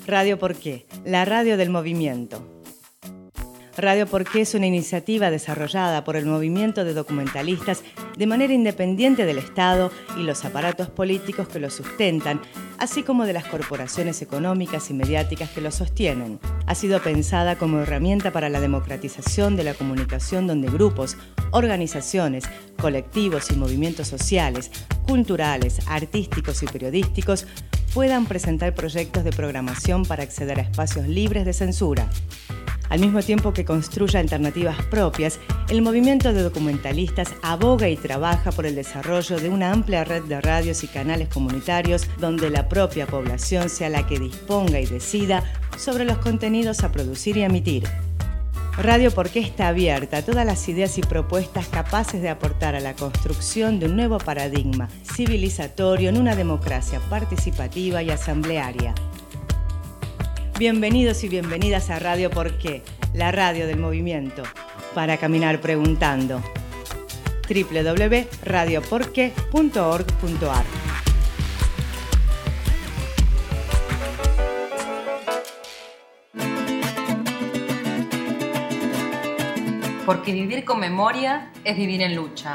Radio Porqué, la radio del movimiento. Radio Porqué es una iniciativa desarrollada por el movimiento de documentalistas de manera independiente del Estado y los aparatos políticos que lo sustentan, así como de las corporaciones económicas y mediáticas que lo sostienen. Ha sido pensada como herramienta para la democratización de la comunicación donde grupos, organizaciones, colectivos y movimientos sociales, culturales, artísticos y periodísticos puedan presentar proyectos de programación para acceder a espacios libres de censura. Al mismo tiempo que construye alternativas propias, el movimiento de documentalistas aboga y trabaja por el desarrollo de una amplia red de radios y canales comunitarios donde la propia población sea la que disponga y decida sobre los contenidos a producir y emitir. Radio Porqué está abierta a todas las ideas y propuestas capaces de aportar a la construcción de un nuevo paradigma civilizatorio en una democracia participativa y asamblearia. Bienvenidos y bienvenidas a Radio Porqué, la radio del movimiento, para caminar preguntando. www.radioporque.org.ar. Porque vivir con memoria es vivir en lucha.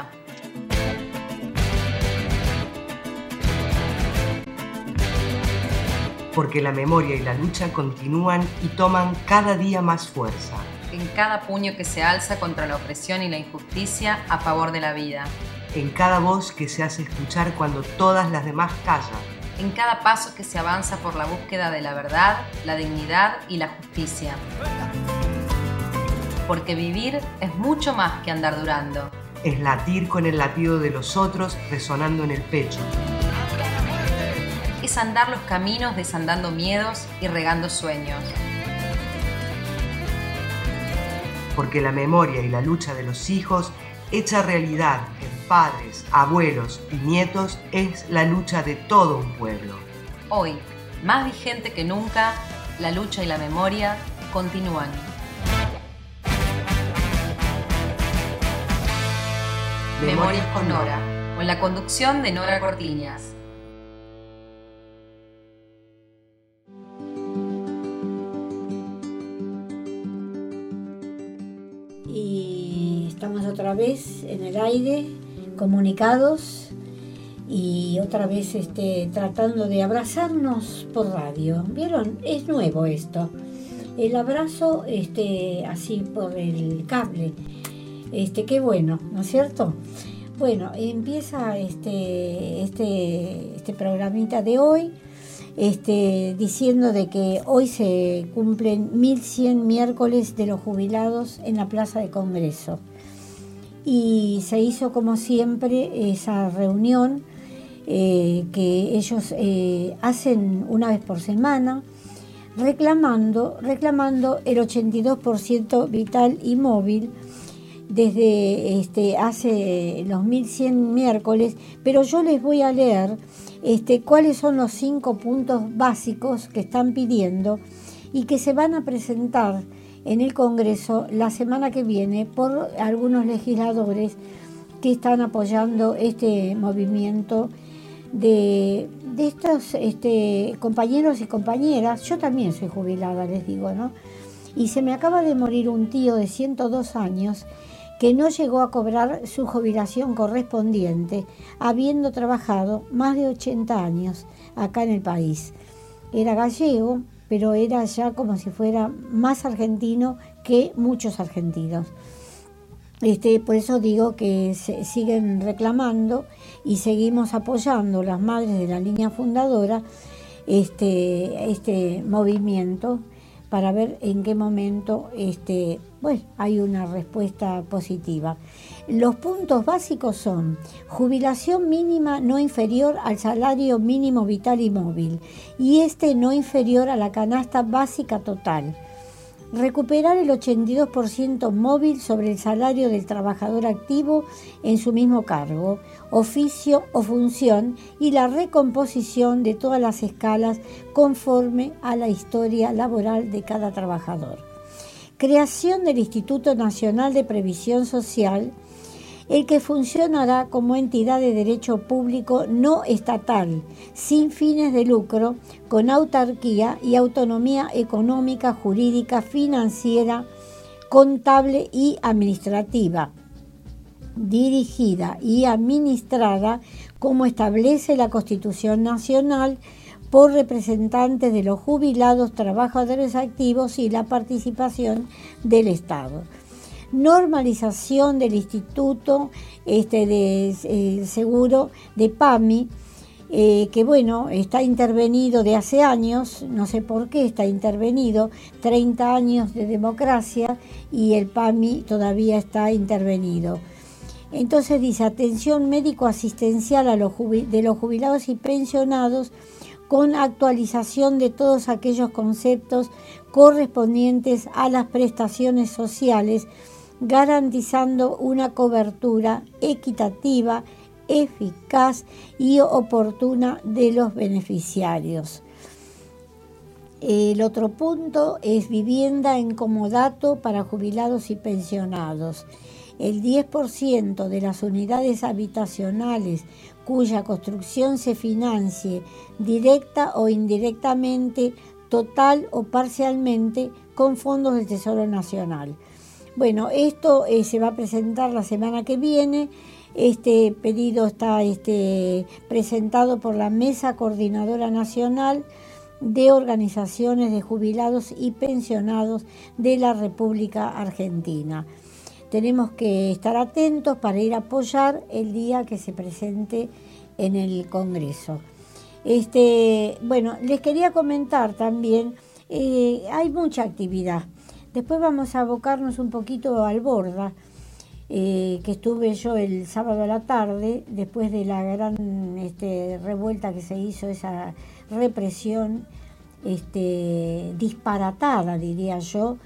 Porque la memoria y la lucha continúan y toman cada día más fuerza. En cada puño que se alza contra la opresión y la injusticia a favor de la vida. En cada voz que se hace escuchar cuando todas las demás callan. En cada paso que se avanza por la búsqueda de la verdad, la dignidad y la justicia. Porque vivir es mucho más que andar durando. Es latir con el latido de los otros resonando en el pecho. Es andar los caminos desandando miedos y regando sueños. Porque la memoria y la lucha de los hijos, hecha realidad en padres, abuelos y nietos, es la lucha de todo un pueblo. Hoy, más vigente que nunca, la lucha y la memoria continúan. Memorias con Nora, con la conducción de Nora Cortiñas. Y estamos otra vez en el aire, comunicados y otra vez tratando de abrazarnos por radio. ¿Vieron? Es nuevo esto. El abrazo así por el cable. Qué bueno, ¿no es cierto? Bueno, empieza este programita de hoy, diciendo de que hoy se cumplen 1100 miércoles de los jubilados en la Plaza de Congreso. Y se hizo como siempre esa reunión que ellos hacen una vez por semana, reclamando el 82% vital y móvil desde hace los 1100 miércoles, pero yo les voy a leer cuáles son los 5 puntos básicos que están pidiendo y que se van a presentar en el Congreso la semana que viene por algunos legisladores que están apoyando este movimiento de estos compañeros y compañeras. Yo también soy jubilada, les digo, ¿no? Y se me acaba de morir un tío de 102 años que no llegó a cobrar su jubilación correspondiente, habiendo trabajado más de 80 años acá en el país. Era gallego, pero era ya como si fuera más argentino que muchos argentinos. Por eso digo que se siguen reclamando y seguimos apoyando las madres de la línea fundadora este movimiento, para ver en qué momento hay una respuesta positiva. Los puntos básicos son jubilación mínima no inferior al salario mínimo vital y móvil y no inferior a la canasta básica total. Recuperar el 82% móvil sobre el salario del trabajador activo en su mismo cargo, oficio o función y la recomposición de todas las escalas conforme a la historia laboral de cada trabajador. Creación del Instituto Nacional de Previsión Social el que funcionará como entidad de derecho público no estatal, sin fines de lucro, con autarquía y autonomía económica, jurídica, financiera, contable y administrativa, dirigida y administrada como establece la Constitución Nacional por representantes de los jubilados, trabajadores activos y la participación del Estado. Normalización del Instituto de Seguro de PAMI, que bueno, está intervenido de hace años, no sé por qué está intervenido, 30 años de democracia y el PAMI todavía está intervenido. Entonces dice, atención médico-asistencial de los jubilados y pensionados con actualización de todos aquellos conceptos correspondientes a las prestaciones sociales, garantizando una cobertura equitativa, eficaz y oportuna de los beneficiarios. El otro punto es vivienda en comodato para jubilados y pensionados. El 10% de las unidades habitacionales cuya construcción se financie directa o indirectamente, total o parcialmente, con fondos del Tesoro Nacional. Bueno, esto se va a presentar la semana que viene. Este pedido está presentado por la Mesa Coordinadora Nacional de Organizaciones de Jubilados y Pensionados de la República Argentina. Tenemos que estar atentos para ir a apoyar el día que se presente en el Congreso. Bueno, les quería comentar también, hay mucha actividad. Después vamos a abocarnos un poquito al Borda, que estuve yo el sábado a la tarde, después de la gran revuelta que se hizo, esa represión disparatada, diría yo,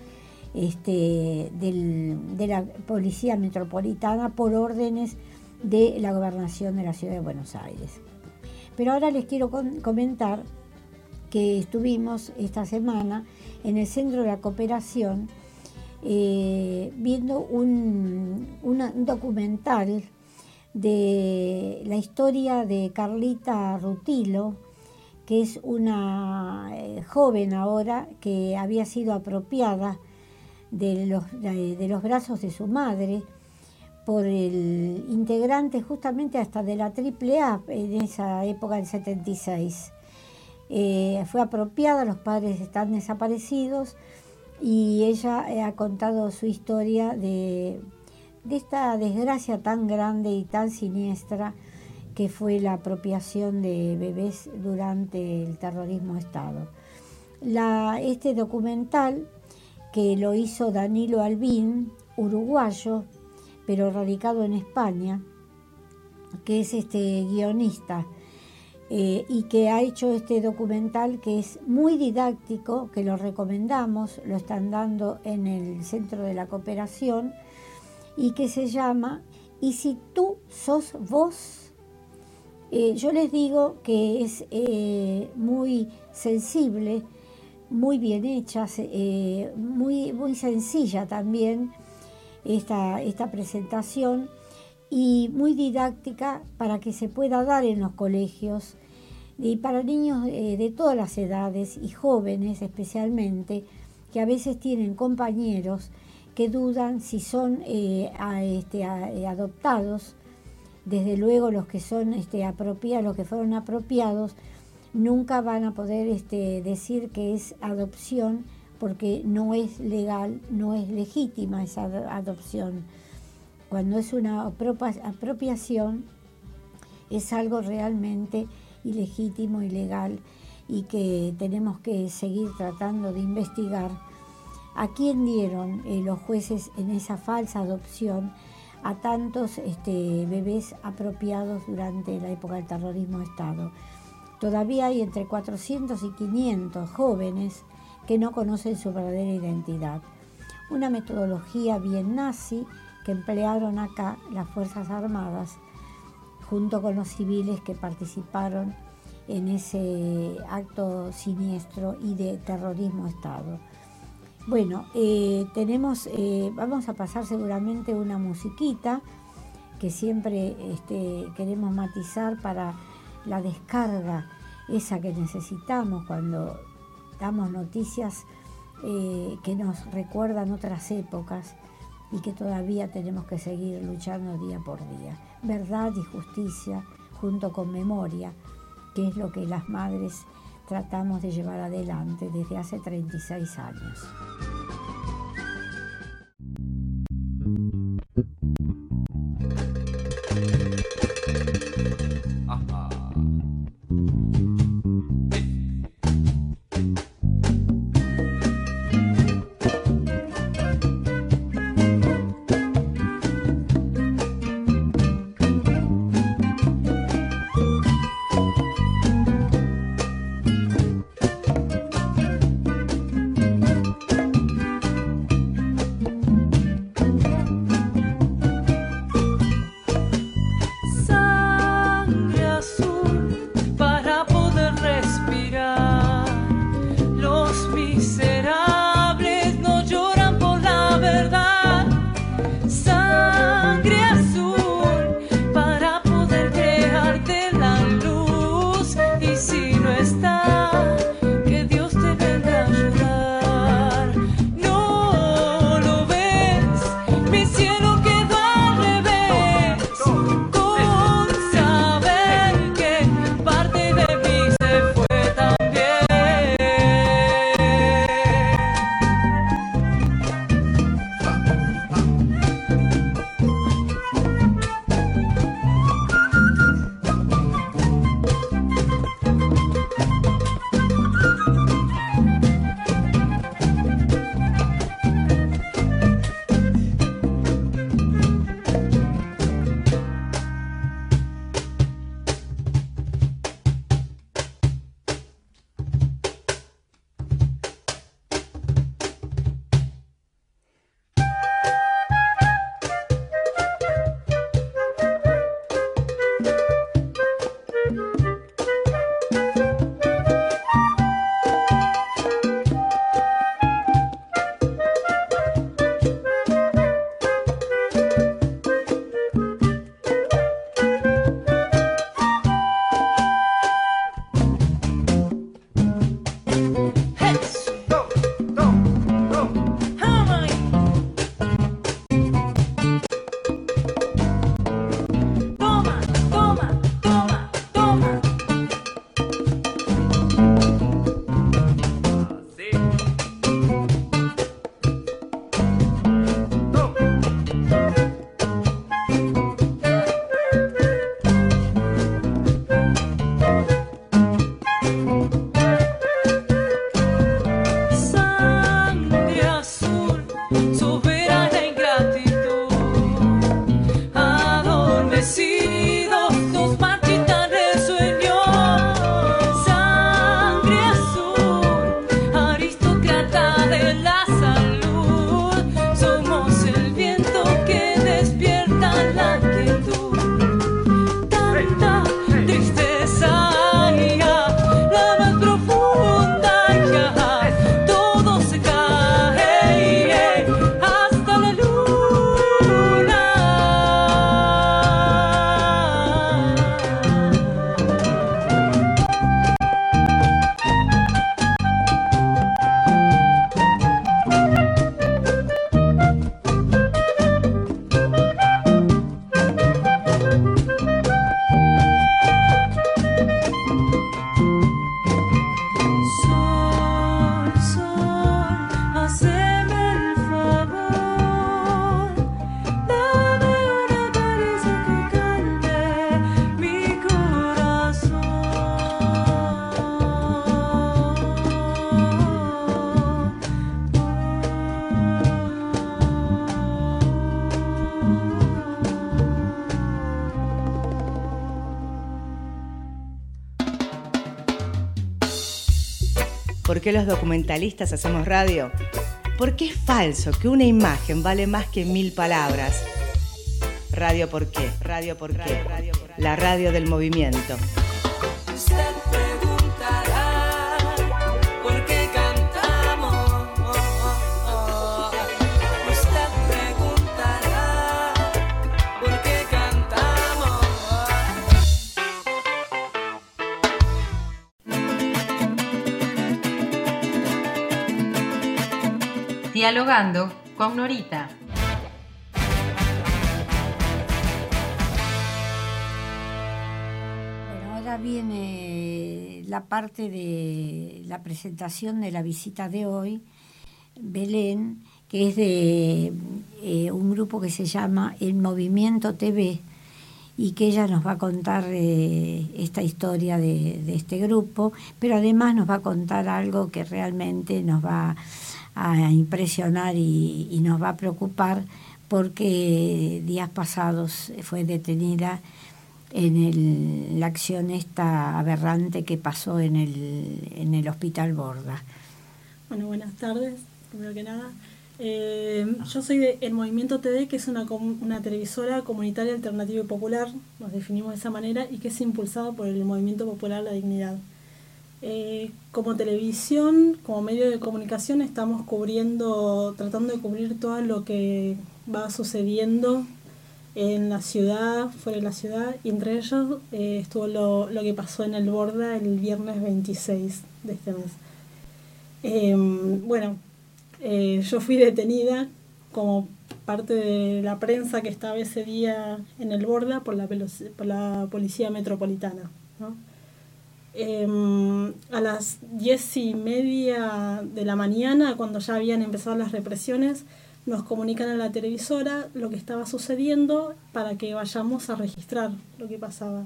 de la Policía Metropolitana por órdenes de la Gobernación de la Ciudad de Buenos Aires. Pero ahora les quiero comentar que estuvimos esta semana en el Centro de la Cooperación viendo un documental de la historia de Carlita Rutilo, que es una joven ahora que había sido apropiada de los brazos de su madre por el integrante justamente hasta de la AAA en esa época del 76. Fue apropiada, los padres están desaparecidos y ella ha contado su historia de esta desgracia tan grande y tan siniestra que fue la apropiación de bebés durante el terrorismo de Estado. Este documental, que lo hizo Danilo Albín, uruguayo, pero radicado en España, que es guionista, y que ha hecho este documental que es muy didáctico, que lo recomendamos, lo están dando en el Centro de la Cooperación, y que se llama ¿Y si tú sos vos? Yo les digo que es muy sensible, muy bien hecha, muy, muy sencilla también esta presentación y muy didáctica para que se pueda dar en los colegios y para niños de todas las edades y jóvenes especialmente, que a veces tienen compañeros que dudan si son adoptados. Desde luego los que son apropiados, los que fueron apropiados, nunca van a poder decir que es adopción, porque no es legal, no es legítima esa adopción. Cuando es una apropiación, es algo realmente ilegítimo, ilegal, y que tenemos que seguir tratando de investigar a quién dieron los jueces en esa falsa adopción a tantos bebés apropiados durante la época del terrorismo de Estado. Todavía hay entre 400 y 500 jóvenes que no conocen su verdadera identidad. Una metodología bien nazi que emplearon acá las Fuerzas Armadas junto con los civiles que participaron en ese acto siniestro y de terrorismo de Estado. Bueno, vamos a pasar seguramente una musiquita que siempre queremos matizar para la descarga esa que necesitamos cuando damos noticias que nos recuerdan otras épocas y que todavía tenemos que seguir luchando día por día. Verdad y justicia junto con memoria, que es lo que las madres tratamos de llevar adelante desde hace 36 años. ¿Por qué los documentalistas hacemos radio? Porque es falso que una imagen vale más que 1000 palabras. Radio ¿Por qué? Radio ¿Por qué? La radio del movimiento. Usted preguntará por qué cantamos. Dialogando con Norita. Bueno, ahora viene la parte de la presentación de la visita de hoy, Belén, que es de un grupo que se llama El Movimiento TV, y que ella nos va a contar esta historia de este grupo, pero además nos va a contar algo que realmente nos va a impresionar y nos va a preocupar, porque días pasados fue detenida en la acción esta aberrante que pasó en el Hospital Borda. Bueno, buenas tardes, primero que nada. Yo soy de El Movimiento TV, que es una televisora comunitaria, alternativa y popular, nos definimos de esa manera, y que es impulsada por el Movimiento Popular La Dignidad. Como televisión, como medio de comunicación, estamos tratando de cubrir todo lo que va sucediendo en la ciudad, fuera de la ciudad, y entre ellos estuvo lo que pasó en el Borda el viernes 26 de este mes. Yo fui detenida como parte de la prensa que estaba ese día en el Borda por la Policía Metropolitana, ¿no? A las 10:30 de la mañana, cuando ya habían empezado las represiones, nos comunican a la televisora lo que estaba sucediendo para que vayamos a registrar lo que pasaba.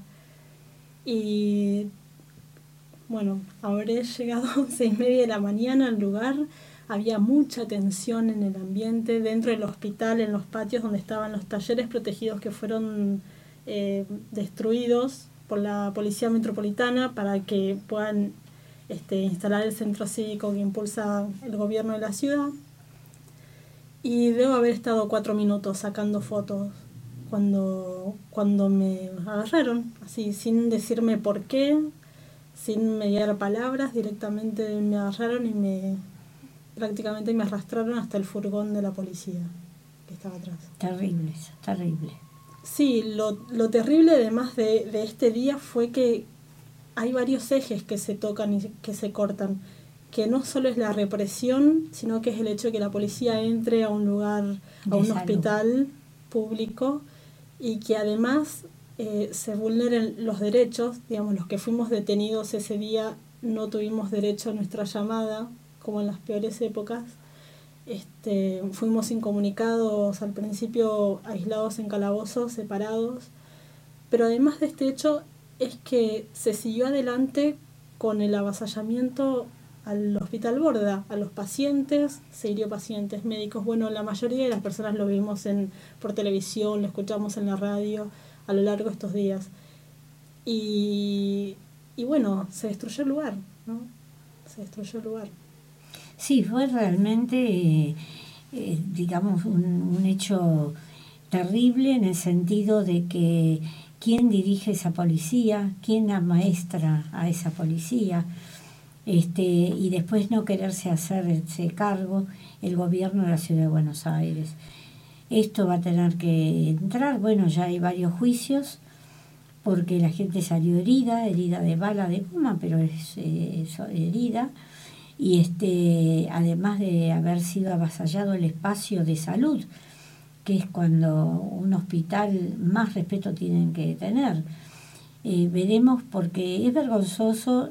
Y bueno, habré llegado 6:30 de la mañana al lugar. Había mucha tensión en el ambiente, dentro del hospital, en los patios donde estaban los talleres protegidos que fueron destruidos por la Policía Metropolitana para que puedan instalar el centro cívico que impulsa el gobierno de la ciudad. Y debo haber estado 4 minutos sacando fotos cuando me agarraron, así sin decirme por qué, sin mediar palabras, directamente me agarraron y prácticamente me arrastraron hasta el furgón de la policía que estaba atrás. Terrible, terrible. Sí, lo terrible además de este día fue que hay varios ejes que se tocan y que se cortan, que no solo es la represión, sino que es el hecho de que la policía entre a un lugar, a un hospital público, y que además se vulneren los derechos. Digamos, los que fuimos detenidos ese día no tuvimos derecho a nuestra llamada, como en las peores épocas. Fuimos incomunicados al principio, aislados en calabozos, separados. Pero además de este hecho es que se siguió adelante con el avasallamiento al Hospital Borda, a los pacientes, se hirió pacientes, médicos. Bueno, la mayoría de las personas lo vimos por televisión, lo escuchamos en la radio a lo largo de estos días. Y bueno, se destruyó el lugar, ¿no? Se destruyó el lugar. Sí, fue realmente, digamos, un hecho terrible, en el sentido de que quién dirige esa policía, quién amaestra a esa policía, y después no quererse hacerse cargo el gobierno de la Ciudad de Buenos Aires. Esto va a tener que entrar, bueno, ya hay varios juicios, porque la gente salió herida de bala de goma, pero es herida. Y además de haber sido avasallado el espacio de salud, que es cuando un hospital más respeto tienen que tener. Veremos, porque es vergonzoso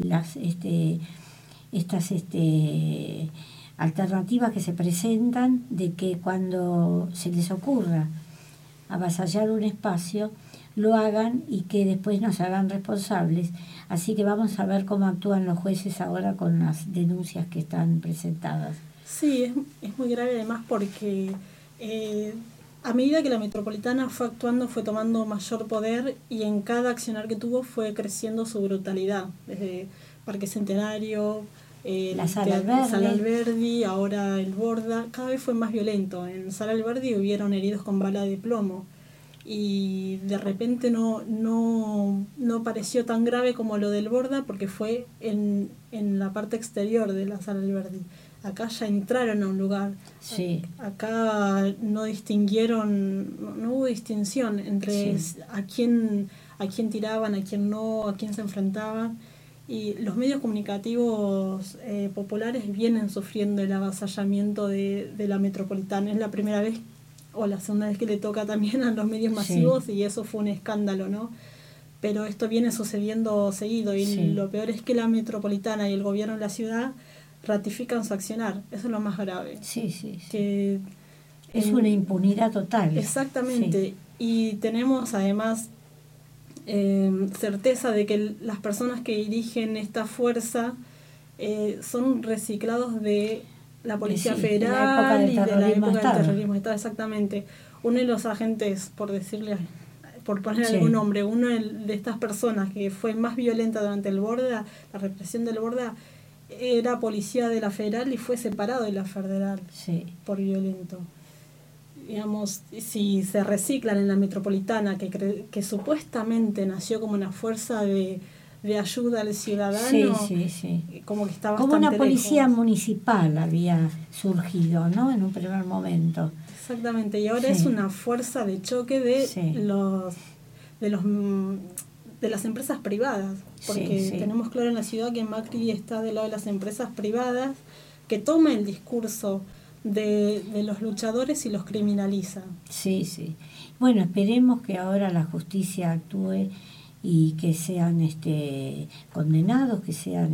estas alternativas que se presentan, de que cuando se les ocurra avasallar un espacio, lo hagan y que después nos hagan responsables. Así que vamos a ver cómo actúan los jueces ahora con las denuncias que están presentadas. Sí, es muy grave además porque a medida que la Metropolitana fue actuando, fue tomando mayor poder, y en cada accionar que tuvo fue creciendo su brutalidad. Desde Parque Centenario, la Sala Alberdi, ahora el Borda, cada vez fue más violento. En Sala Alberdi hubieron heridos con bala de plomo. Y de repente no pareció tan grave como lo del Borda, porque fue en la parte exterior de la Sala Alberdi. Acá ya entraron a un lugar. Sí. Acá no hubo distinción entre a quién tiraban, a quién no, a quién se enfrentaban. Y los medios comunicativos populares vienen sufriendo el avasallamiento de la metropolitana. Es la primera vez o la segunda vez que le toca también a los medios masivos, y eso fue un escándalo, ¿no? Pero esto viene sucediendo seguido, y lo peor es que la metropolitana y el gobierno de la ciudad ratifican su accionar. Eso es lo más grave. Que es una impunidad total. Exactamente. Y tenemos además certeza de que las personas que dirigen esta fuerza son reciclados de la Policía Federal y de la época del terrorismo. Exactamente. Uno de los agentes, por poner algún nombre, uno de estas personas que fue más violenta durante el Borda, la represión del Borda, era policía de la Federal y fue separado de la Federal por violento. Digamos, si se reciclan en la metropolitana, que supuestamente nació como una fuerza de ayuda al ciudadano, como que está bastante como una policía lejos. Municipal había surgido, ¿no? En un primer momento. Exactamente, y ahora es una fuerza de choque de las empresas privadas, porque tenemos claro en la ciudad que Macri está del lado de las empresas privadas, que toma el discurso de los luchadores y los criminaliza. Bueno, esperemos que ahora la justicia actúe y que sean condenados, que sean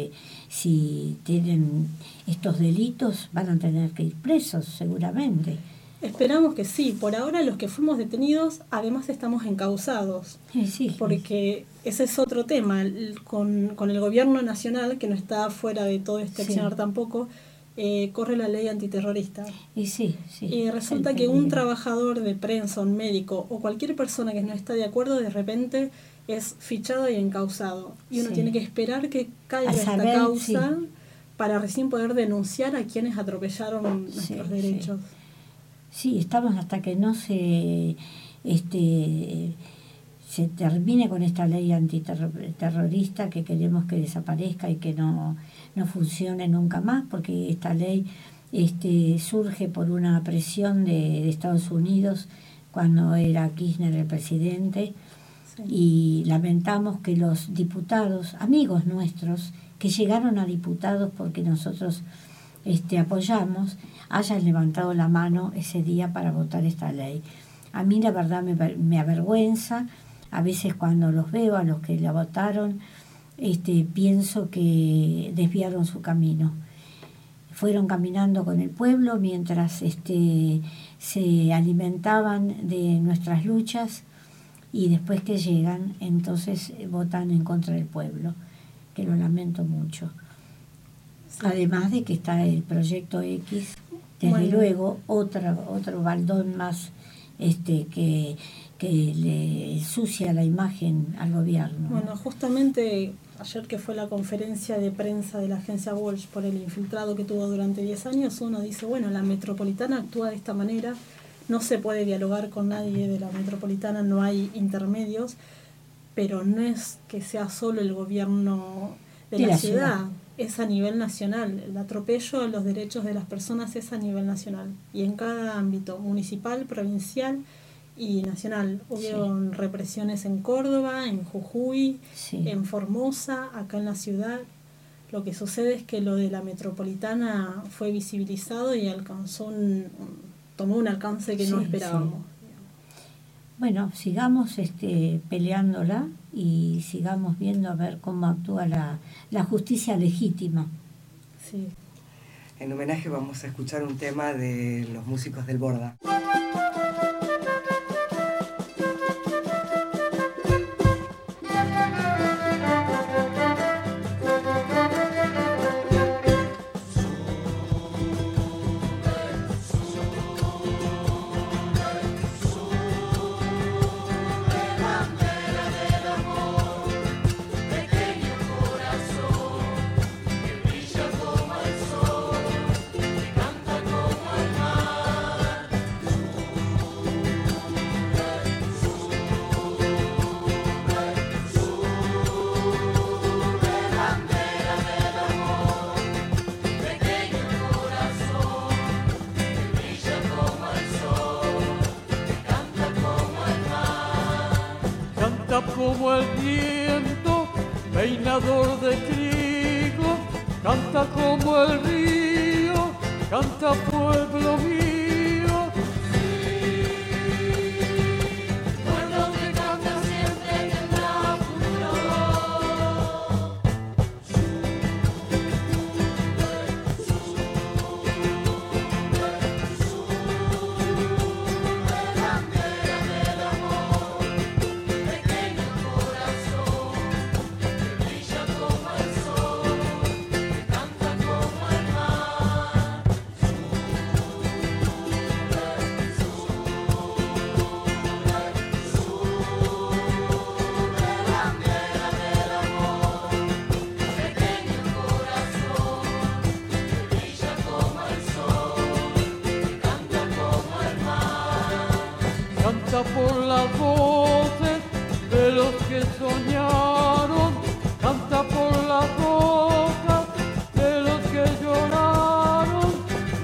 si tienen estos delitos van a tener que ir presos seguramente. Esperamos que sí. Por ahora los que fuimos detenidos además estamos encausados, porque ese es otro tema con el gobierno nacional, que no está fuera de todo este accionar tampoco. Corre la ley antiterrorista. Y resulta que un trabajador de prensa, un médico o cualquier persona que no está de acuerdo, de repente es fichado y encausado. Y uno tiene que esperar que caiga esta causa para recién poder denunciar a quienes atropellaron nuestros derechos. Estamos hasta que no se termine con esta ley antiterrorista, que queremos que desaparezca y que no funcione nunca más, porque esta ley surge por una presión de Estados Unidos cuando era Kirchner el presidente, y lamentamos que los diputados, amigos nuestros, que llegaron a diputados porque nosotros apoyamos, hayan levantado la mano ese día para votar esta ley. A mí la verdad me avergüenza. A veces cuando los veo a los que la votaron, pienso que desviaron su camino. Fueron caminando con el pueblo mientras se alimentaban de nuestras luchas, y después que llegan, entonces votan en contra del pueblo, que lo lamento mucho. Además de que está el Proyecto X, desde luego otro baldón más que le ensucia la imagen al gobierno. Bueno, justamente ayer, que fue la conferencia de prensa de la agencia Walsh por el infiltrado que tuvo durante 10 años, uno dice, bueno, la metropolitana actúa de esta manera, no se puede dialogar con nadie de la metropolitana, no hay intermedios, pero no es que sea solo el gobierno de la ciudad, es a nivel nacional. El atropello a los derechos de las personas es a nivel nacional, y en cada ámbito, municipal, provincial y nacional. Hubieron represiones en Córdoba, en Jujuy, en Formosa, acá en la ciudad. Lo que sucede es que lo de la metropolitana fue visibilizado y tomó un alcance que no esperábamos. Bueno, sigamos peleándola y sigamos viendo a ver cómo actúa la justicia legítima. En homenaje vamos a escuchar un tema de los músicos del Borda. Como el viento, peinador de trigo, canta como el río, canta pueblo mío. Por las voces de los que soñaron, canta por las bocas de los que lloraron.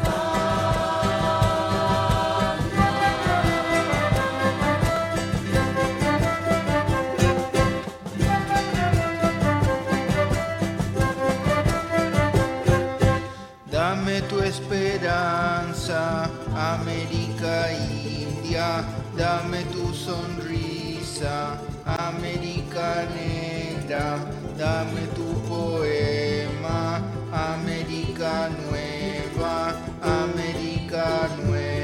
Dame tu esperanza, América India. Dame tu sonrisa, América Negra. Dame tu poema, América Nueva, América Nueva.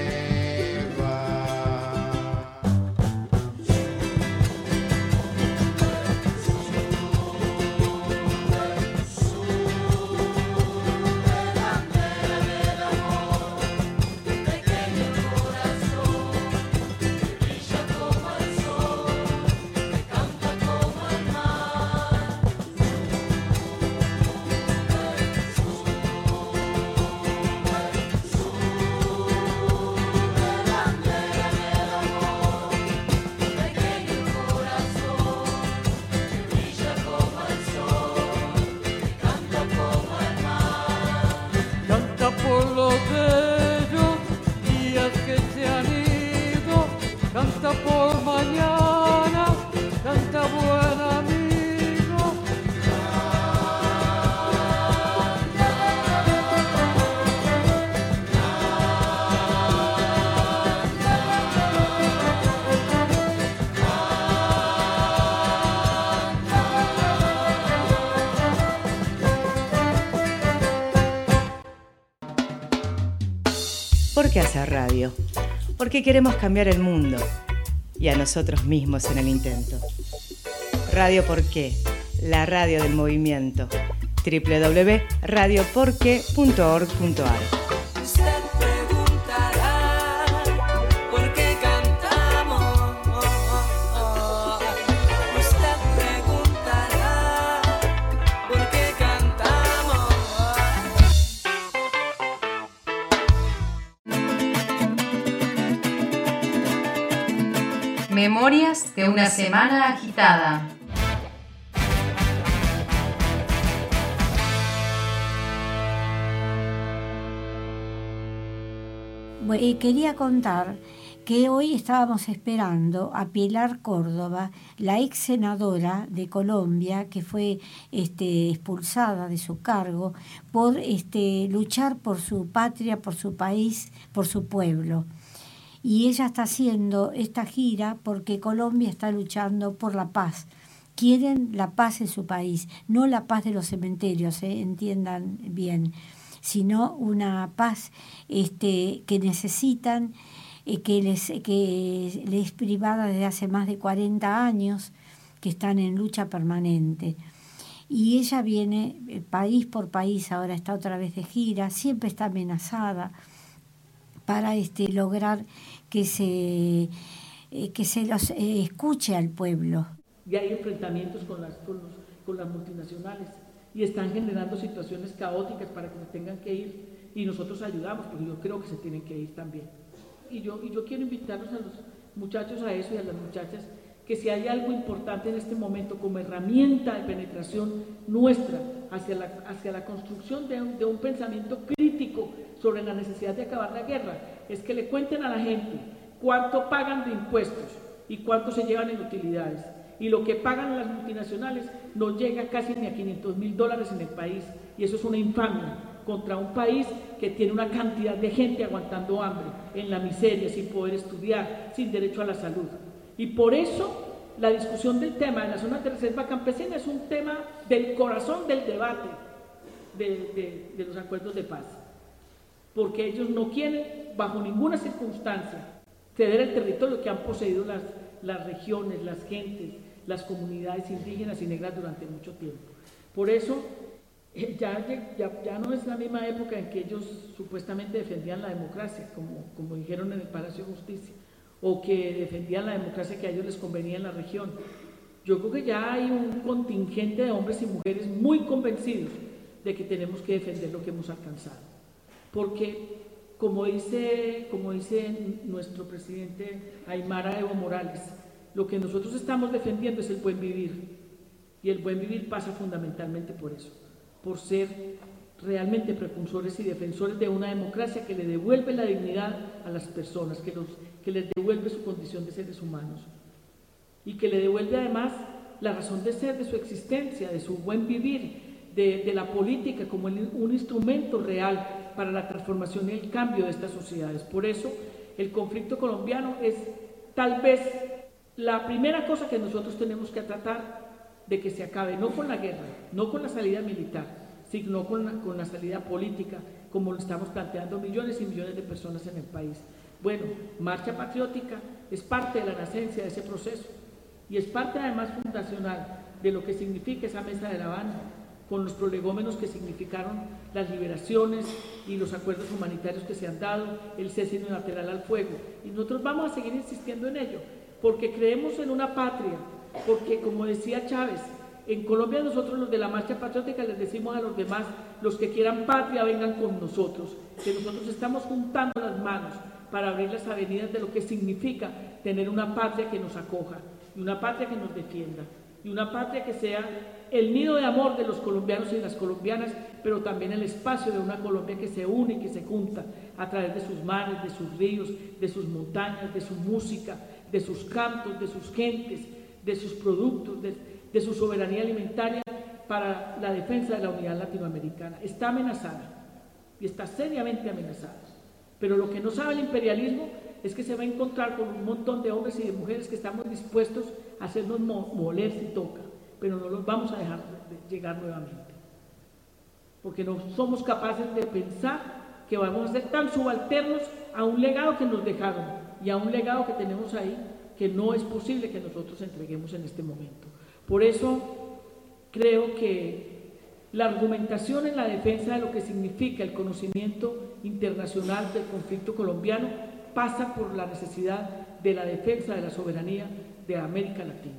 ¿Por qué hacer radio? Porque queremos cambiar el mundo y a nosotros mismos en el intento. Radio Por Qué, la radio del movimiento. www.radioporqué.org.ar. Memorias de una semana agitada. Quería contar que hoy estábamos esperando a Pilar Córdoba, la ex senadora de Colombia, que fue expulsada de su cargo por luchar por su patria, por su país, por su pueblo. Y ella está haciendo esta gira porque Colombia está luchando por la paz. Quieren la paz en su país, no la paz de los cementerios, entiendan bien, sino una paz que necesitan, que les es privada desde hace más de 40 años, que están en lucha permanente. Y ella viene país por país, ahora está otra vez de gira, siempre está amenazada para lograr que se los escuche al pueblo. Y hay enfrentamientos con las multinacionales y están generando situaciones caóticas para que se tengan que ir y nosotros ayudamos, porque yo creo que se tienen que ir también. Y yo quiero invitarlos a los muchachos a eso y a las muchachas, que si hay algo importante en este momento como herramienta de penetración nuestra hacia la construcción de un pensamiento crítico sobre la necesidad de acabar la guerra, es que le cuenten a la gente cuánto pagan de impuestos y cuánto se llevan en utilidades, Y lo que pagan las multinacionales no llega casi ni a $500.000 en el país. Y eso es una infamia contra un país que tiene una cantidad de gente aguantando hambre, en la miseria, sin poder estudiar, sin derecho a la salud. Y por eso la discusión del tema de las zonas de reserva campesina es un tema del corazón del debate de los acuerdos de paz. Porque ellos no quieren, bajo ninguna circunstancia, ceder el territorio que han poseído las regiones, las gentes, las comunidades indígenas y negras durante mucho tiempo. Por eso, ya no es la misma época en que ellos supuestamente defendían la democracia, como dijeron en el Palacio de Justicia, o que defendían la democracia que a ellos les convenía en la región. Yo creo que ya hay un contingente de hombres y mujeres muy convencidos de que tenemos que defender lo que hemos alcanzado. Porque, como dice nuestro presidente Aymara Evo Morales, lo que nosotros estamos defendiendo es el buen vivir. Y el buen vivir pasa fundamentalmente por eso, por ser realmente precursores y defensores de una democracia que le devuelve la dignidad a las personas, que les devuelve su condición de seres humanos y que le devuelve además la razón de ser de su existencia, de su buen vivir, de la política como un instrumento real para la transformación y el cambio de estas sociedades. Por eso el conflicto colombiano es tal vez la primera cosa que nosotros tenemos que tratar de que se acabe, no con la guerra, no con la salida militar, sino con la salida política, como lo estamos planteando millones y millones de personas en el país. Bueno, Marcha Patriótica es parte de la nacencia de ese proceso y es parte además fundacional de lo que significa esa mesa de La Habana, con los prolegómenos que significaron las liberaciones y los acuerdos humanitarios que se han dado, el cese unilateral al fuego. Y nosotros vamos a seguir insistiendo en ello, porque creemos en una patria, porque como decía Chávez, en Colombia nosotros los de la Marcha Patriótica les decimos a los demás, los que quieran patria vengan con nosotros, que nosotros estamos juntando las manos para abrir las avenidas de lo que significa tener una patria que nos acoja, y una patria que nos defienda, y una patria que sea el nido de amor de los colombianos y de las colombianas, pero también el espacio de una Colombia que se une y que se junta a través de sus mares, de sus ríos, de sus montañas, de su música, de sus cantos, de sus gentes, de sus productos, de su soberanía alimentaria para la defensa de la unidad latinoamericana. Está amenazada y está seriamente amenazada. Pero lo que no sabe el imperialismo es que se va a encontrar con un montón de hombres y de mujeres que estamos dispuestos a hacernos moler si toca, pero no los vamos a dejar llegar nuevamente. Porque no somos capaces de pensar que vamos a ser tan subalternos a un legado que nos dejaron y a un legado que tenemos ahí que no es posible que nosotros entreguemos en este momento. Por eso creo que la argumentación en la defensa de lo que significa el conocimiento internacional del conflicto colombiano pasa por la necesidad de la defensa de la soberanía de América Latina,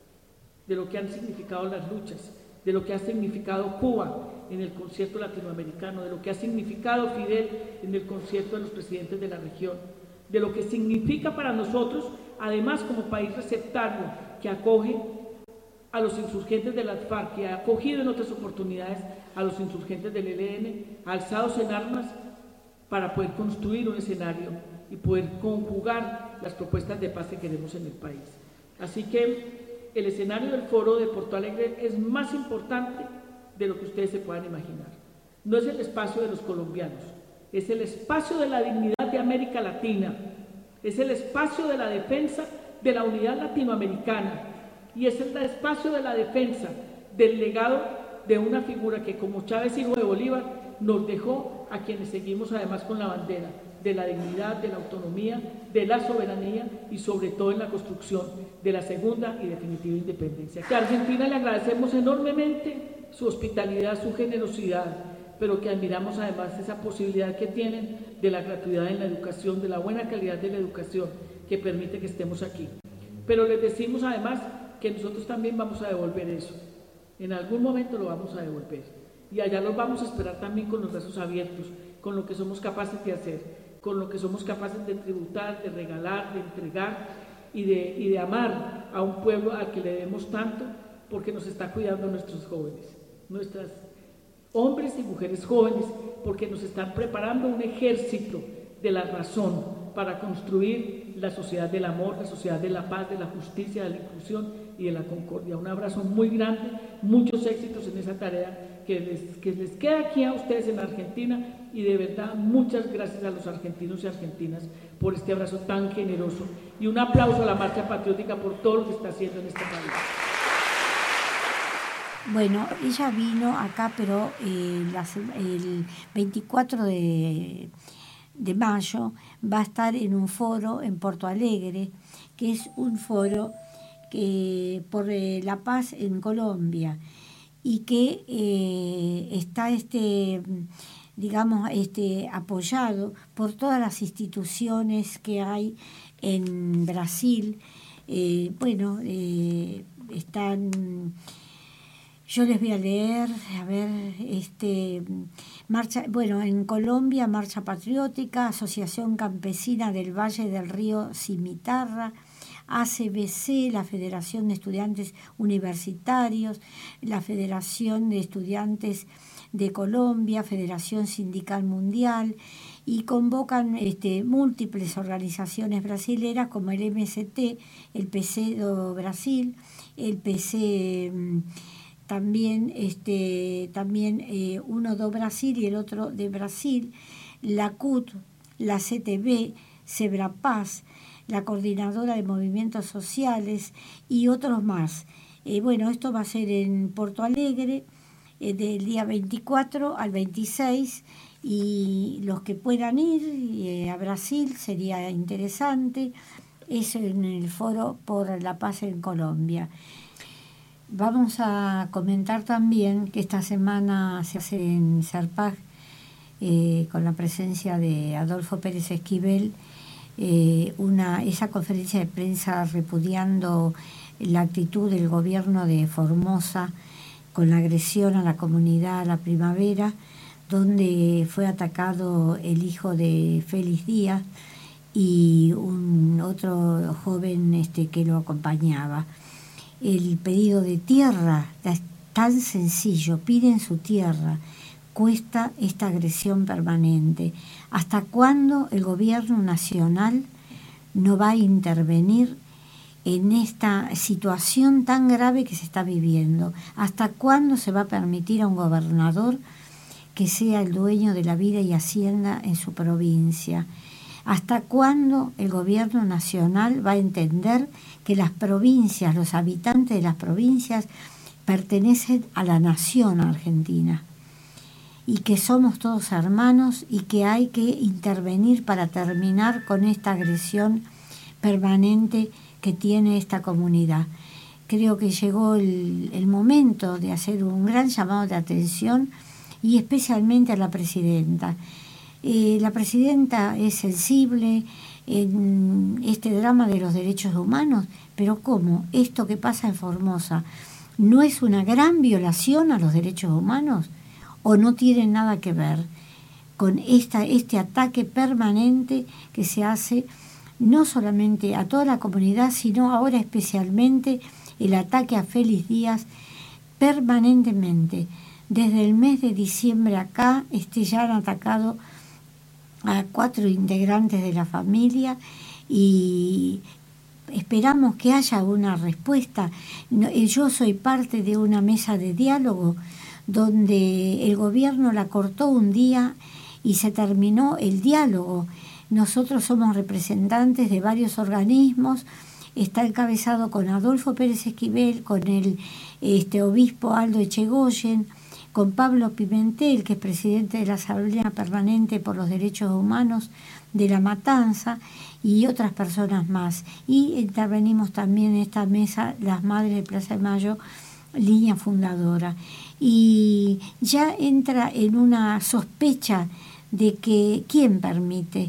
de lo que han significado las luchas, de lo que ha significado Cuba en el concierto latinoamericano, de lo que ha significado Fidel en el concierto de los presidentes de la región, de lo que significa para nosotros, además como país receptario que acoge a los insurgentes de las FARC, que ha acogido en otras oportunidades a los insurgentes del ELN, alzados en armas para poder construir un escenario y poder conjugar las propuestas de paz que queremos en el país. Así que el escenario del foro de Porto Alegre es más importante de lo que ustedes se puedan imaginar. No es el espacio de los colombianos, es el espacio de la dignidad de América Latina, es el espacio de la defensa de la unidad latinoamericana y es el espacio de la defensa del legado de una figura que, como Chávez, hijo de Bolívar, nos dejó a quienes seguimos además con la bandera de la dignidad, de la autonomía, de la soberanía y sobre todo en la construcción de la segunda y definitiva independencia. A Argentina le agradecemos enormemente su hospitalidad, su generosidad, pero que admiramos además esa posibilidad que tienen de la gratuidad en la educación, de la buena calidad de la educación que permite que estemos aquí. Pero les decimos además que nosotros también vamos a devolver eso. En algún momento lo vamos a devolver. Y allá los vamos a esperar también con los brazos abiertos, con lo que somos capaces de hacer, con lo que somos capaces de tributar, de regalar, de entregar y de amar a un pueblo al que le debemos tanto, porque nos está cuidando nuestros jóvenes, nuestras hombres y mujeres jóvenes, porque nos están preparando un ejército de la razón para construir la sociedad del amor, la sociedad de la paz, de la justicia, de la inclusión y de la concordia. Un abrazo muy grande, muchos éxitos en esa tarea que les queda aquí a ustedes en Argentina, y de verdad muchas gracias a los argentinos y argentinas por este abrazo tan generoso, y un aplauso a la Marcha Patriótica por todo lo que está haciendo en este país. Bueno, ella vino acá, pero el 24 de mayo va a estar en un foro en Porto Alegre, que es un foro por la paz en Colombia, y que está apoyado por todas las instituciones que hay en Brasil. Están... Yo les voy a leer, en Colombia, Marcha Patriótica, Asociación Campesina del Valle del Río Cimitarra, ACBC, la Federación de Estudiantes Universitarios, la Federación de Estudiantes de Colombia, Federación Sindical Mundial, y convocan múltiples organizaciones brasileras como el MST, el PC do Brasil, el PC... También uno de Brasil y el otro de Brasil, la CUT, la CTB, Sebrapaz, la Coordinadora de Movimientos Sociales y otros más. Esto va a ser en Porto Alegre del día 24 al 26, y los que puedan ir a Brasil sería interesante. Es en el Foro por la Paz en Colombia. Vamos a comentar también que esta semana se hace en Serpag, con la presencia de Adolfo Pérez Esquivel, esa conferencia de prensa repudiando la actitud del gobierno de Formosa con la agresión a la comunidad a la primavera, donde fue atacado el hijo de Félix Díaz y otro joven que lo acompañaba. El pedido de tierra es tan sencillo, piden su tierra, cuesta esta agresión permanente. ¿Hasta cuándo el gobierno nacional no va a intervenir en esta situación tan grave que se está viviendo? ¿Hasta cuándo se va a permitir a un gobernador que sea el dueño de la vida y hacienda en su provincia? ¿Hasta cuándo el gobierno nacional va a entender que las provincias, los habitantes de las provincias, pertenecen a la nación argentina y que somos todos hermanos y que hay que intervenir para terminar con esta agresión permanente que tiene esta comunidad? Creo que llegó el momento de hacer un gran llamado de atención, y especialmente a la presidenta. La presidenta es sensible en este drama de los derechos humanos, pero ¿cómo? ¿Esto que pasa en Formosa no es una gran violación a los derechos humanos? ¿O no tiene nada que ver con este ataque permanente que se hace no solamente a toda la comunidad, sino ahora especialmente el ataque a Félix Díaz permanentemente? Desde el mes de diciembre acá ya han atacado a 4 integrantes de la familia, y esperamos que haya una respuesta. Yo soy parte de una mesa de diálogo donde el gobierno la cortó un día y se terminó el diálogo. Nosotros somos representantes de varios organismos, está encabezado con Adolfo Pérez Esquivel, con el obispo Aldo Echegoyen, con Pablo Pimentel, que es presidente de la Asamblea Permanente por los Derechos Humanos de La Matanza, y otras personas más. Y intervenimos también en esta mesa las Madres de Plaza de Mayo, línea fundadora. Y ya entra en una sospecha de que ¿quién permite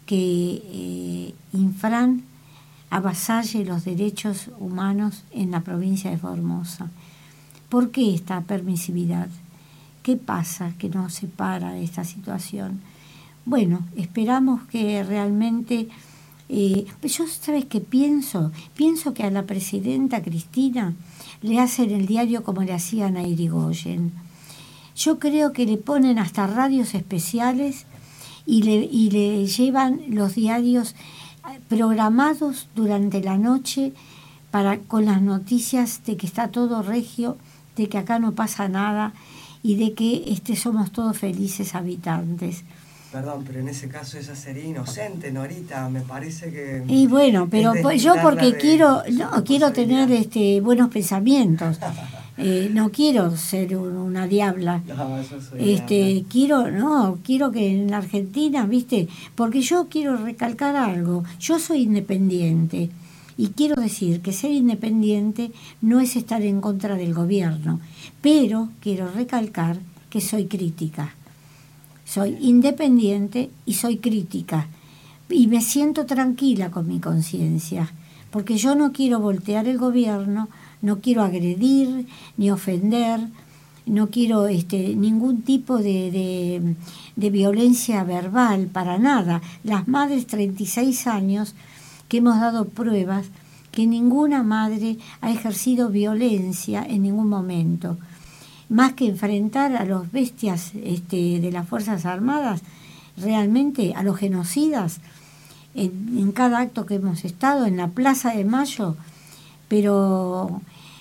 que Infran avasalle los derechos humanos en la provincia de Formosa? ¿Por qué esta permisividad? ¿Qué pasa que nos separa de esta situación? Bueno, esperamos que realmente... yo, ¿sabes qué pienso? Pienso que a la presidenta Cristina le hacen el diario como le hacían a Irigoyen. Yo creo que le ponen hasta radios especiales y le llevan los diarios programados durante la noche con las noticias de que está todo regio, de que acá no pasa nada y de que somos todos felices habitantes. Perdón, pero en ese caso ella sería inocente, Norita, me parece que... Y bueno, pero yo porque quiero tener buenos pensamientos, no quiero ser una diabla. No, yo soy quiero que en la Argentina, ¿viste? Porque yo quiero recalcar algo, yo soy independiente y quiero decir que ser independiente no es estar en contra del gobierno, pero quiero recalcar que soy crítica. Soy independiente y soy crítica. Y me siento tranquila con mi conciencia, porque yo no quiero voltear el gobierno, no quiero agredir ni ofender, no quiero ningún tipo de violencia verbal, para nada. Las madres 36 años que hemos dado pruebas que ninguna madre ha ejercido violencia en ningún momento. Más que enfrentar a los bestias de las Fuerzas Armadas, realmente a los genocidas, en cada acto que hemos estado, en la Plaza de Mayo, pero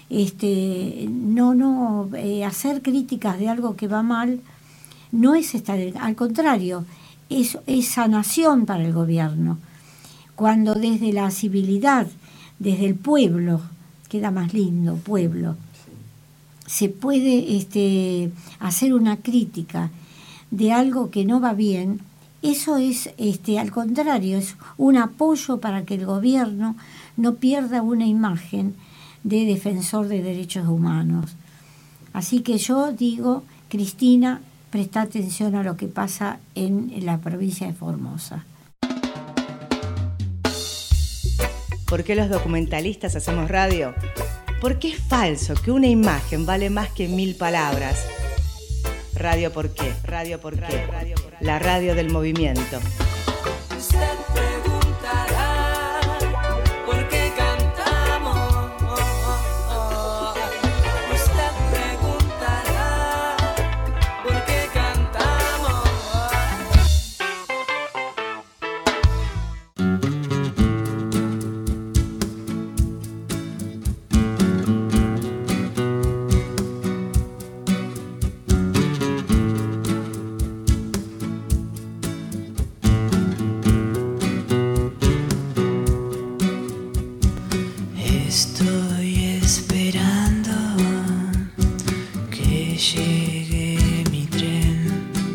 hacer críticas de algo que va mal no es al contrario, es sanación para el gobierno. Cuando desde la civilidad, desde el pueblo, queda más lindo, pueblo, se puede hacer una crítica de algo que no va bien, eso es, al contrario, es un apoyo para que el gobierno no pierda una imagen de defensor de derechos humanos. Así que yo digo, Cristina, presta atención a lo que pasa en la provincia de Formosa. ¿Por qué los documentalistas hacemos radio? Porque es falso que una imagen vale más que 1000 palabras. Radio ¿por qué? Radio ¿por qué? La radio del movimiento. Usted preguntará por qué cantamos. Usted preguntará por qué cantamos. Estoy esperando que llegue mi tren.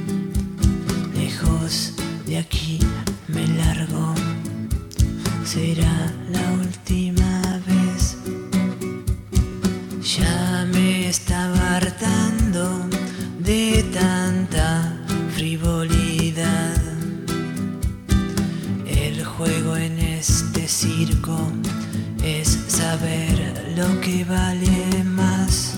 Lejos de aquí me largo. Será la última vez. Ya me estaba hartando de tanta frivolidad. El juego en este circo es saber lo que vale más.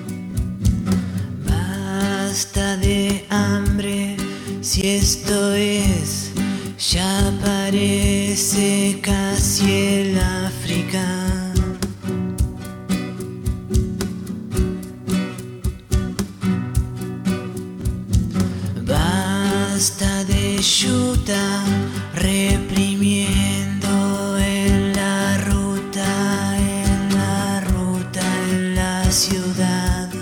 Basta de hambre, si esto es, ya parece casi el África. Basta de yuta reprimiendo en la ruta, en la ciudad.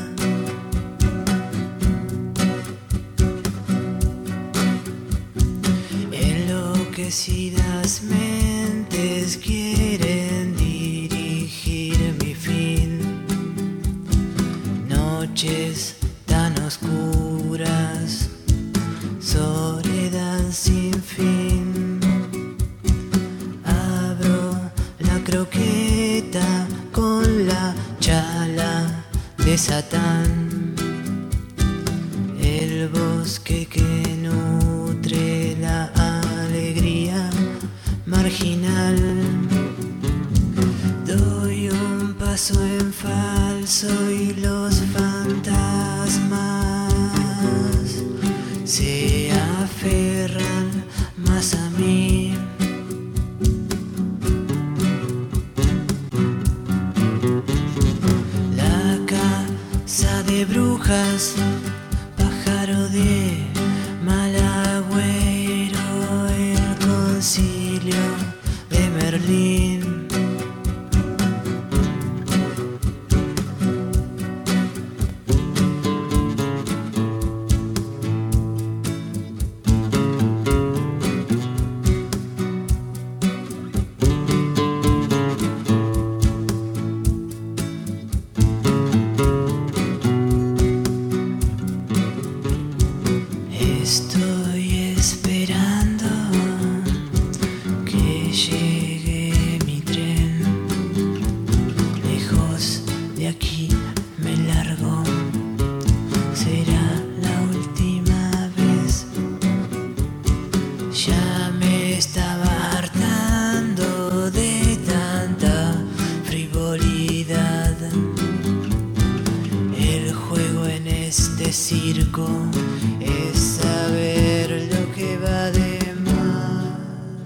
Enloquecidas mentes quieren dirigir mi fin. Noches tan oscuras, soledad sin fin. Abro la croqueta con la chala de Satán. El bosque que nutre la alegría marginal. Doy un paso en falso y los fantasmas se aferran más a mí. La casa de brujas, pájaro de mal agüero, el concilio de Merlín. Estoy esperando que llegue mi tren. Lejos de aquí me largo. Será la última vez. Ya me estaba hartando de tanta frivolidad. El juego en este circo es saber lo que va de más.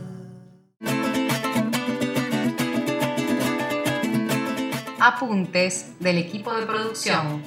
Apuntes del equipo de producción.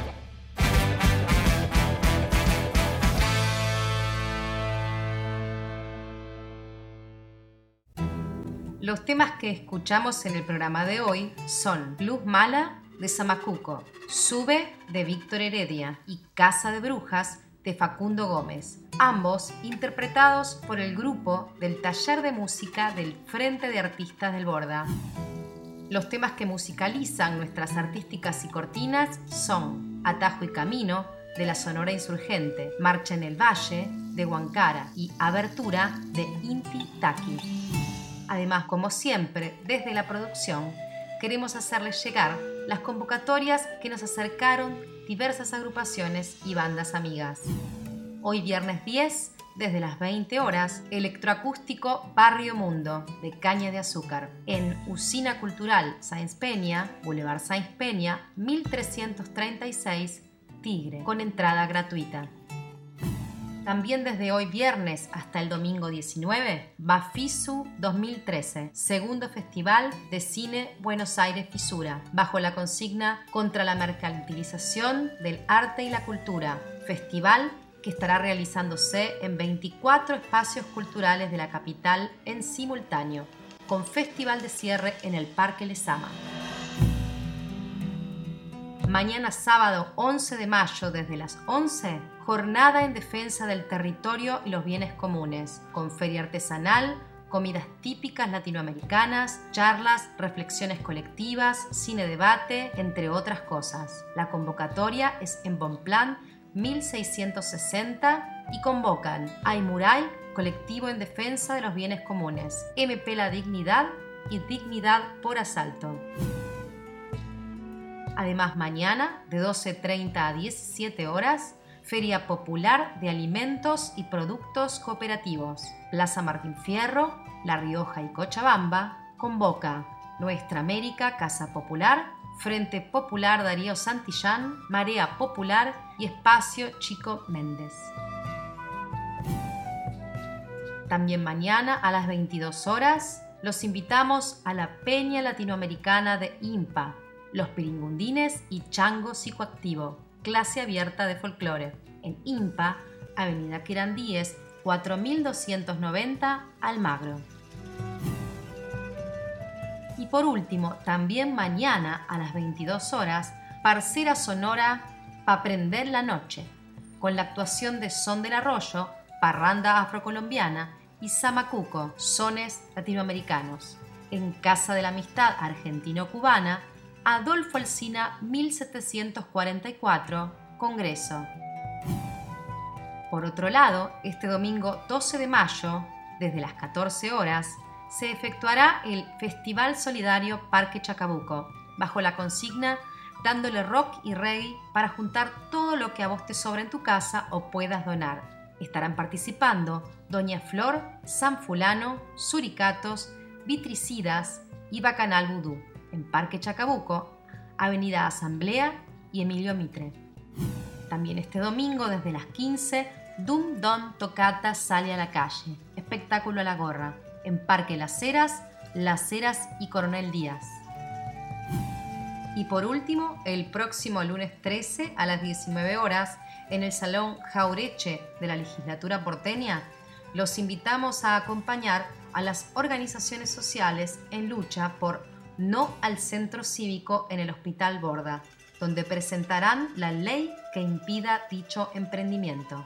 Los temas que escuchamos en el programa de hoy son Luz Mala de Samacuco, Sube de Víctor Heredia y Casa de Brujas de Facundo Gómez, ambos interpretados por el grupo del Taller de Música del Frente de Artistas del Borda. Los temas que musicalizan nuestras artísticas y cortinas son Atajo y Camino de la Sonora Insurgente, Marcha en el Valle de Huancara y Abertura de Inti Taki. Además, como siempre, desde la producción, queremos hacerles llegar las convocatorias que nos acercaron diversas agrupaciones y bandas amigas. Hoy viernes 10, desde las 20 horas, electroacústico Barrio Mundo de Caña de Azúcar, en Usina Cultural Sáenz Peña, Boulevard Sáenz Peña, 1336, Tigre, con entrada gratuita. También desde hoy viernes hasta el domingo 19, Bafisu 2013, segundo Festival de Cine Buenos Aires Fisura, bajo la consigna Contra la mercantilización del arte y la cultura, festival que estará realizándose en 24 espacios culturales de la capital en simultáneo, con festival de cierre en el Parque Lezama. Mañana sábado 11 de mayo desde las 11, jornada en defensa del territorio y los bienes comunes, con feria artesanal, comidas típicas latinoamericanas, charlas, reflexiones colectivas, cine debate, entre otras cosas. La convocatoria es en Bonplan 1660 y convocan Aymuray, colectivo en defensa de los bienes comunes, MP La Dignidad y Dignidad por Asalto. Además, mañana, de 12:30 a 17 horas, Feria Popular de Alimentos y Productos Cooperativos. Plaza Martín Fierro, La Rioja y Cochabamba convoca Nuestra América, Casa Popular, Frente Popular Darío Santillán, Marea Popular y Espacio Chico Méndez. También mañana a las 22 horas los invitamos a la Peña Latinoamericana de IMPA, Los Piringundines y Chango Psicoactivo, clase abierta de folclore, en IMPA, Avenida Quirandíes, 4290, Almagro. Y por último, también mañana a las 22 horas, Parcera Sonora Pa' Prender la Noche, con la actuación de Son del Arroyo, Parranda Afrocolombiana y Samacuco, sones latinoamericanos, en Casa de la Amistad Argentino-Cubana, Adolfo Alsina 1744, Congreso. Por otro lado, este domingo 12 de mayo, desde las 14 horas, se efectuará el Festival Solidario Parque Chacabuco, bajo la consigna Dándole rock y reggae para juntar todo lo que a vos te sobra en tu casa o puedas donar. Estarán participando Doña Flor, San Fulano, Suricatos, Vitricidas y Bacanal Vudú, en Parque Chacabuco, Avenida Asamblea y Emilio Mitre. También este domingo, desde las 15, Dum Don Tocata Sale a la Calle, espectáculo a la gorra, en Parque Las Heras y Coronel Díaz. Y por último, el próximo lunes 13 a las 19 horas, en el Salón Jaureche de la Legislatura porteña, los invitamos a acompañar a las organizaciones sociales en lucha por No al Centro Cívico en el Hospital Borda, donde presentarán la ley que impida dicho emprendimiento.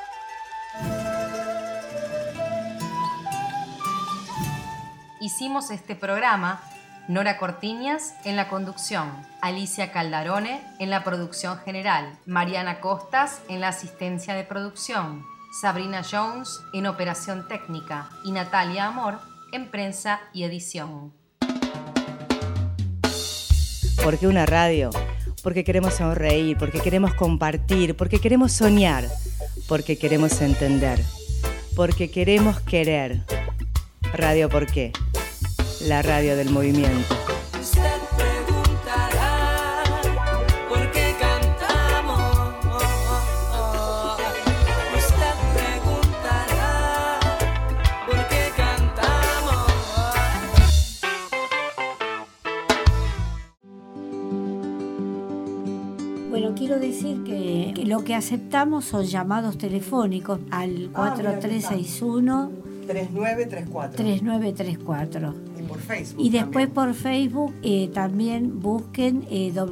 Hicimos este programa Nora Cortiñas en la conducción, Alicia Caldarone en la producción general, Mariana Costas en la asistencia de producción, Sabrina Jones en operación técnica y Natalia Amor en prensa y edición. ¿Por qué una radio? Porque queremos sonreír, porque queremos compartir, porque queremos soñar, porque queremos entender, porque queremos querer. Radio ¿Por qué? La radio del movimiento. Usted preguntará por qué cantamos. Usted preguntará por qué cantamos. Bueno, quiero decir que lo que aceptamos son llamados telefónicos al 4361 3934. Y por Facebook. Y después también. por Facebook también busquen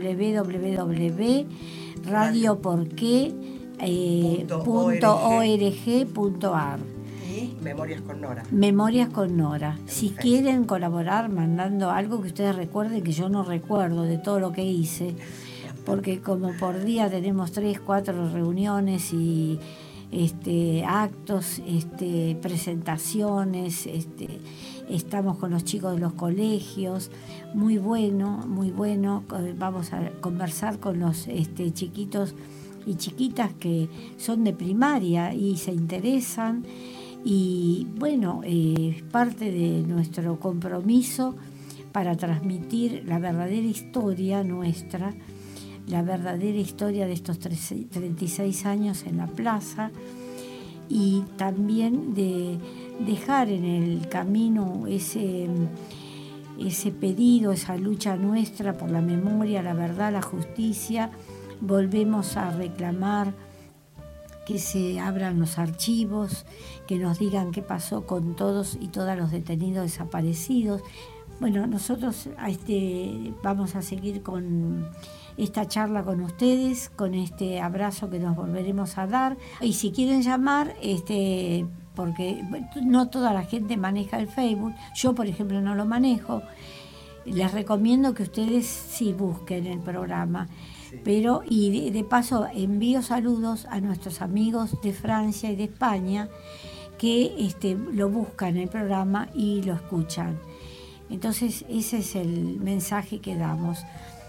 www.radioporqué.org.ar. Y Memorias con Nora. Memorias con Nora. Si Facebook. quieren colaborar mandando algo que ustedes recuerden, que yo no recuerdo de todo lo que hice, porque como por día tenemos 3, 4 reuniones y actos, presentaciones, estamos con los chicos de los colegios, muy bueno, vamos a conversar con los chiquitos y chiquitas que son de primaria y se interesan, y bueno, es parte de nuestro compromiso para transmitir la verdadera historia nuestra, la verdadera historia de estos 36 años en la plaza, y también de dejar en el camino ese pedido, esa lucha nuestra por la memoria, la verdad, la justicia. Volvemos a reclamar que se abran los archivos, que nos digan qué pasó con todos y todas los detenidos desaparecidos. Bueno, nosotros vamos a seguir con esta charla con ustedes, con este abrazo que nos volveremos a dar. Y si quieren llamar, porque no toda la gente maneja el Facebook, yo por ejemplo no lo manejo, les recomiendo que ustedes sí busquen el programa. Sí. Pero, y de paso envío saludos a nuestros amigos de Francia y de España que lo buscan el programa y lo escuchan. Entonces ese es el mensaje que damos.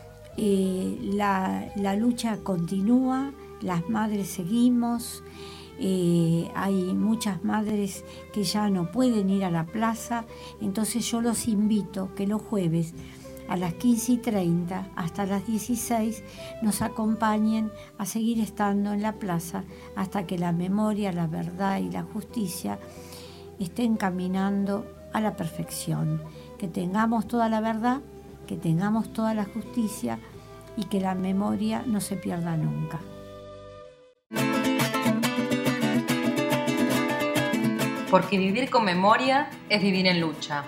La lucha continúa, las madres seguimos, hay muchas madres que ya no pueden ir a la plaza, entonces yo los invito que los jueves a las 15:30 hasta las 16 nos acompañen a seguir estando en la plaza hasta que la memoria, la verdad y la justicia estén caminando a la perfección, que tengamos toda la verdad, que tengamos toda la justicia y que la memoria no se pierda nunca. Porque vivir con memoria es vivir en lucha.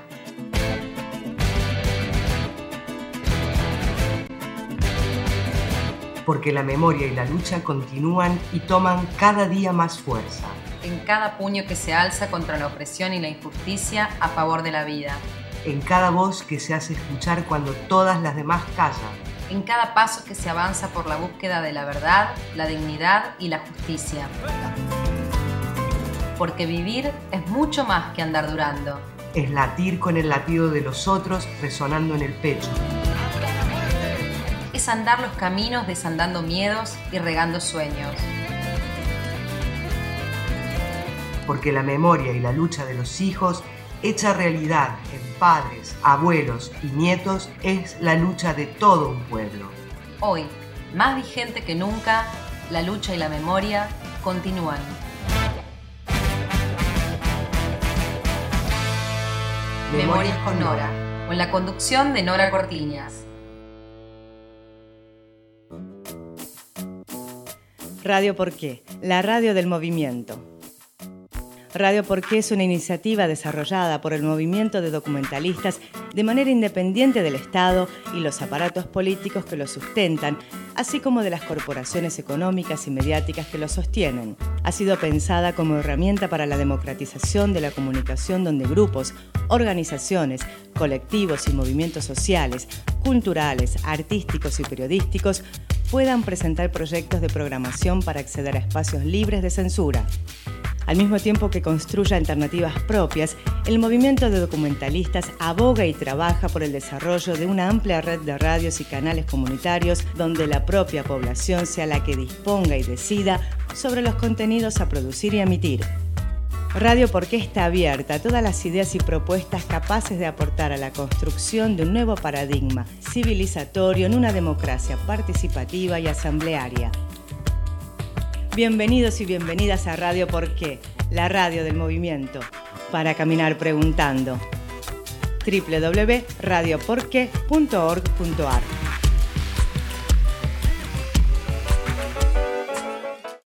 Porque la memoria y la lucha continúan y toman cada día más fuerza. En cada puño que se alza contra la opresión y la injusticia a favor de la vida. En cada voz que se hace escuchar cuando todas las demás callan. En cada paso que se avanza por la búsqueda de la verdad, la dignidad y la justicia. Porque vivir es mucho más que andar durando. Es latir con el latido de los otros resonando en el pecho. Es andar los caminos desandando miedos y regando sueños. Porque la memoria y la lucha de los hijos hecha realidad en padres, abuelos y nietos es la lucha de todo un pueblo. Hoy, más vigente que nunca, la lucha y la memoria continúan. Memorias con Nora, con la conducción de Nora Cortiñas. Radio ¿Por qué? La radio del movimiento. Radio ¿Por qué? Es una iniciativa desarrollada por el movimiento de documentalistas de manera independiente del Estado y los aparatos políticos que lo sustentan, así como de las corporaciones económicas y mediáticas que lo sostienen. Ha sido pensada como herramienta para la democratización de la comunicación, donde grupos, organizaciones, colectivos y movimientos sociales, culturales, artísticos y periodísticos puedan presentar proyectos de programación para acceder a espacios libres de censura. Al mismo tiempo que construye alternativas propias, el movimiento de documentalistas aboga y trabaja por el desarrollo de una amplia red de radios y canales comunitarios donde la propia población sea la que disponga y decida sobre los contenidos a producir y emitir. Radio Porqué está abierta a todas las ideas y propuestas capaces de aportar a la construcción de un nuevo paradigma civilizatorio en una democracia participativa y asamblearia. Bienvenidos y bienvenidas a Radio Porqué, la radio del movimiento, para caminar preguntando. www.radioporqué.org.ar